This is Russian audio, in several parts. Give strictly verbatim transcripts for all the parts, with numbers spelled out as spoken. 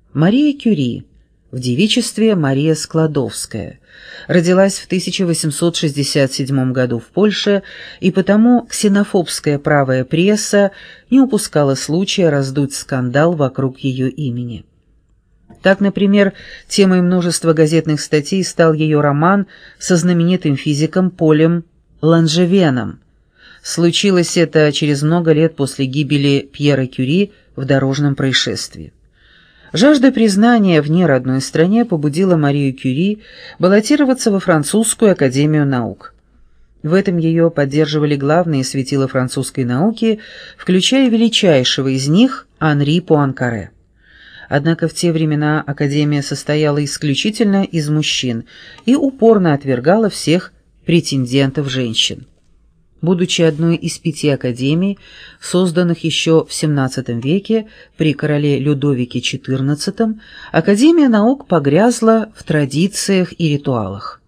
Мария Кюри, в девичестве Мария Складовская, родилась в тысяча восемьсот шестьдесят седьмом году в Польше, и потому ксенофобская правая пресса не упускала случая раздуть скандал вокруг ее имени. Так, например, темой множества газетных статей стал ее роман со знаменитым физиком Полем Ланжевеном. Случилось это через много лет после гибели Пьера Кюри в дорожном происшествии. Жажда признания в неродной стране побудила Марию Кюри баллотироваться во Французскую академию наук. В этом ее поддерживали главные светила французской науки, включая величайшего из них Анри Пуанкаре. Однако в те времена академия состояла исключительно из мужчин и упорно отвергала всех претендентов женщин. Будучи одной из пяти академий, созданных еще в семнадцатом веке при короле Людовике четырнадцатом, Академия наук погрязла в традициях и ритуалах.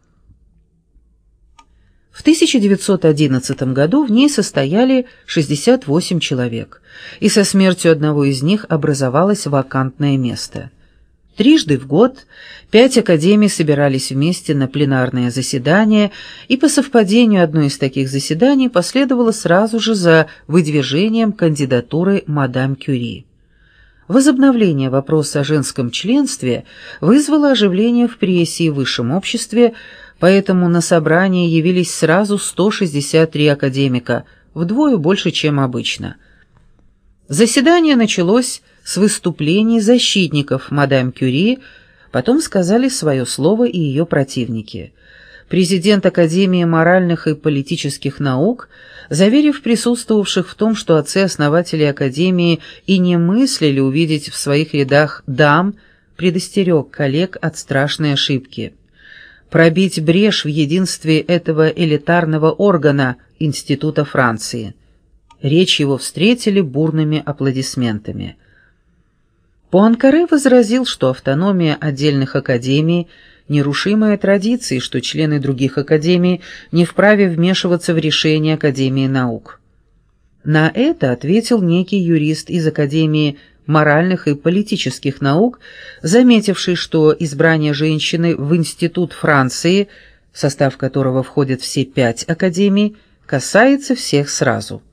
В тысяча девятьсот одиннадцатом году в ней состояли шестьдесят восемь человек, и со смертью одного из них образовалось вакантное место. Трижды в год пять академий собирались вместе на пленарное заседание, и по совпадению одно из таких заседаний последовало сразу же за выдвижением кандидатуры мадам Кюри. Возобновление вопроса о женском членстве вызвало оживление в прессе и высшем обществе, поэтому на собрание явились сразу сто шестьдесят три академика, вдвое больше, чем обычно. Заседание началось с выступлений защитников мадам Кюри, потом сказали свое слово и ее противники. Президент Академии моральных и политических наук, заверив присутствовавших в том, что отцы-основатели Академии и не мыслили увидеть в своих рядах дам, предостерег коллег от страшной ошибки. Пробить брешь в единстве этого элитарного органа Института Франции. Речь его встретили бурными аплодисментами. Пуанкаре возразил, что автономия отдельных академий – нерушимая традиция, и что члены других академий не вправе вмешиваться в решения Академии наук. На это ответил некий юрист из Академии моральных и политических наук, заметивший, что избрание женщины в Институт Франции, в состав которого входят все пять академий, касается всех сразу.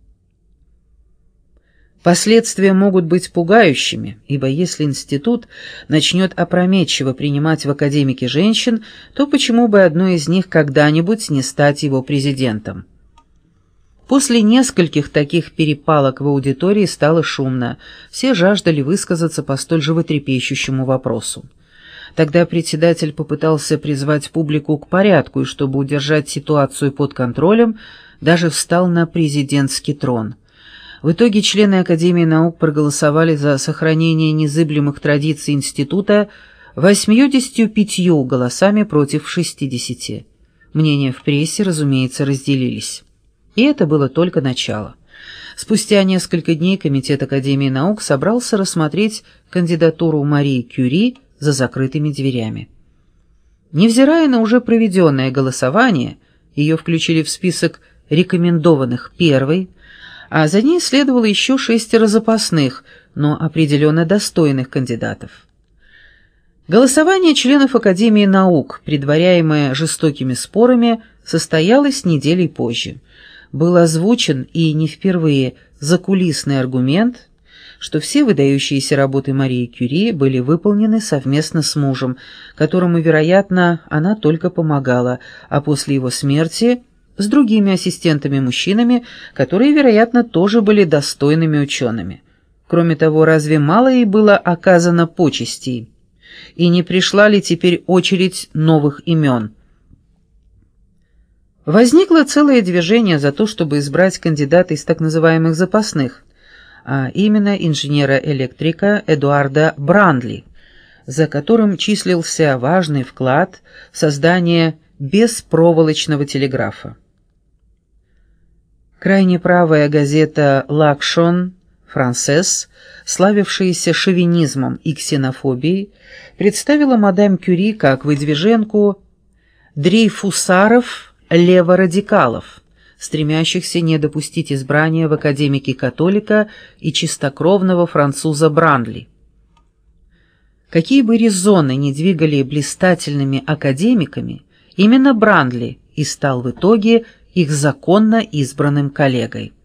Последствия могут быть пугающими, ибо если институт начнет опрометчиво принимать в академики женщин, то почему бы одной из них когда-нибудь не стать его президентом? После нескольких таких перепалок в аудитории стало шумно, все жаждали высказаться по столь животрепещущему вопросу. Тогда председатель попытался призвать публику к порядку и, чтобы удержать ситуацию под контролем, даже встал на президентский трон. В итоге члены Академии наук проголосовали за сохранение незыблемых традиций института восемьюдесятью пятью голосами против шестидесяти. Мнения в прессе, разумеется, разделились. И это было только начало. Спустя несколько дней Комитет Академии наук собрался рассмотреть кандидатуру Марии Кюри за закрытыми дверями. Невзирая на уже проведенное голосование, ее включили в список рекомендованных первой, а за ней следовало еще шестеро запасных, но определенно достойных кандидатов. Голосование членов Академии наук, предваряемое жестокими спорами, состоялось неделей позже. Был озвучен, и не впервые, закулисный аргумент, что все выдающиеся работы Марии Кюри были выполнены совместно с мужем, которому, вероятно, она только помогала, а после его смерти – с другими ассистентами-мужчинами, которые, вероятно, тоже были достойными учеными. Кроме того, разве мало ей было оказано почестей? И не пришла ли теперь очередь новых имен? Возникло целое движение за то, чтобы избрать кандидата из так называемых запасных, а именно инженера-электрика Эдуарда Брандли, за которым числился важный вклад в создание беспроволочного телеграфа. Крайне правая газета «L'Action Française», славившаяся шовинизмом и ксенофобией, представила мадам Кюри как выдвиженку дрейфусаров-леворадикалов, стремящихся не допустить избрания в академики-католика и чистокровного француза Брандли. Какие бы резоны ни двигали блистательными академиками, именно Брандли и стал в итоге их законно избранным коллегой.